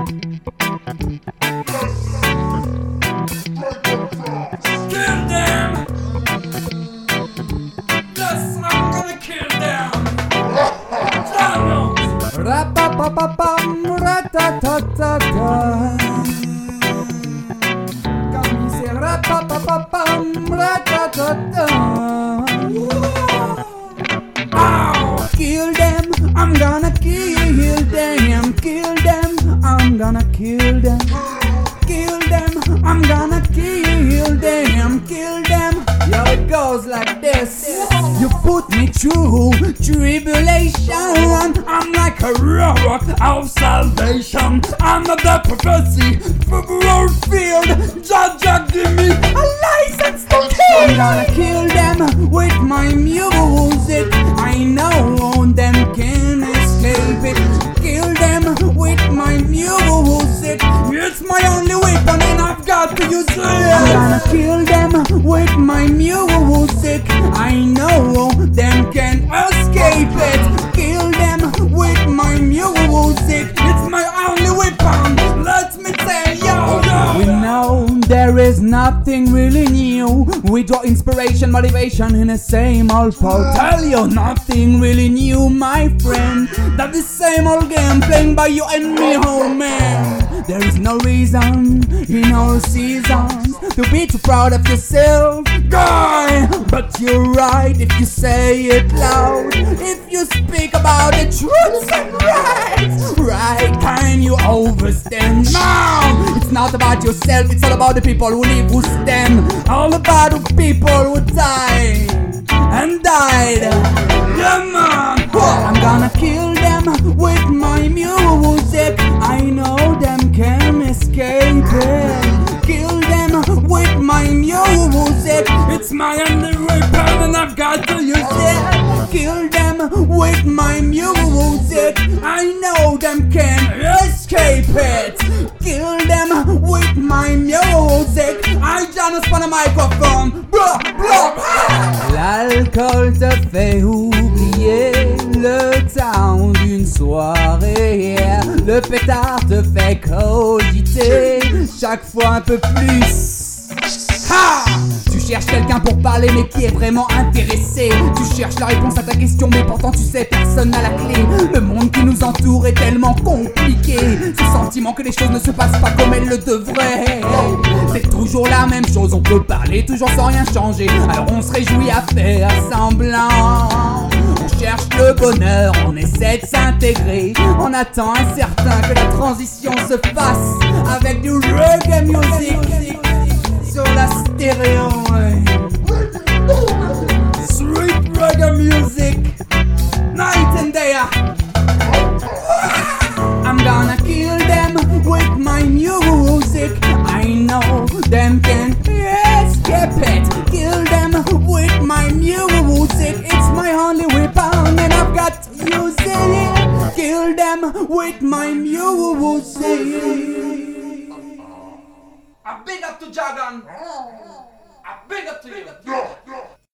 Kill them! Yes, I'm gonna kill them! Thanos! Ra-pa-pa-pa-pam, ra-ta-ta-ta-ta. Comme il sait, ra-pa-pa-pa-pam, ra-ta-ta-ta. Ow! Kill them, I'm gonna kill them. Kill them, I'm gonna kill them. Kill them, I'm gonna kill them. Kill them. Yo, it goes like this. You put me through tribulation. I'm like a rock of salvation. I'm not the prophecy for the world field. Judge, give me a license to I'm kill. gonna kill them with my music. I know them can escape it. Kill them with my music. It's my only weapon and I've got to use I'm it. gonna kill them with my music. I know them can escape it. Kill them with my music. It's my only weapon. Let me tell you. We know there is nothing really new. We draw inspiration, motivation in the same old pot. Tell you nothing really new, my friend. That the same old game playing by you and me, oh man. There is no reason in all seasons to be too proud of yourself, guy. But you're right if you say it loud. If you speak about the truths and rights, right kind you overstand. Now it's not about yourself, it's all about the people who live, who stand. All about the people who died and died. Yeah, man. I'm gonna kill them with my music. I know them can escape it. Kill them with my music. It's my only weapon and I've got to use it. Kill them with my music. I know them can escape it. Kill them with my music. I just prends le microphone. Blah, blah, blah. L'alcool te fait oublier le temps d'une soirée. Le pétard te fait cogiter chaque fois un peu plus. Ha! Tu cherches quelqu'un pour parler mais qui est vraiment intéressé. Tu cherches la réponse à ta question mais pourtant tu sais personne n'a la clé. Le monde qui nous entoure est tellement compliqué. Ce sentiment que les choses ne se passent pas comme elles le devraient. C'est toujours la même chose, on peut parler toujours sans rien changer. Alors on se réjouit à faire semblant. On cherche le bonheur, on essaie de s'intégrer. On attend incertain que la transition se fasse avec du reggae music sur la stéréo. Sweet reggae music. Night and day. I'm gonna kill them with my music. I know them can escape it. Kill them with my music. It's my only weapon and I've got to use it. Kill them with my music. A big up to Jagan. A big up to you.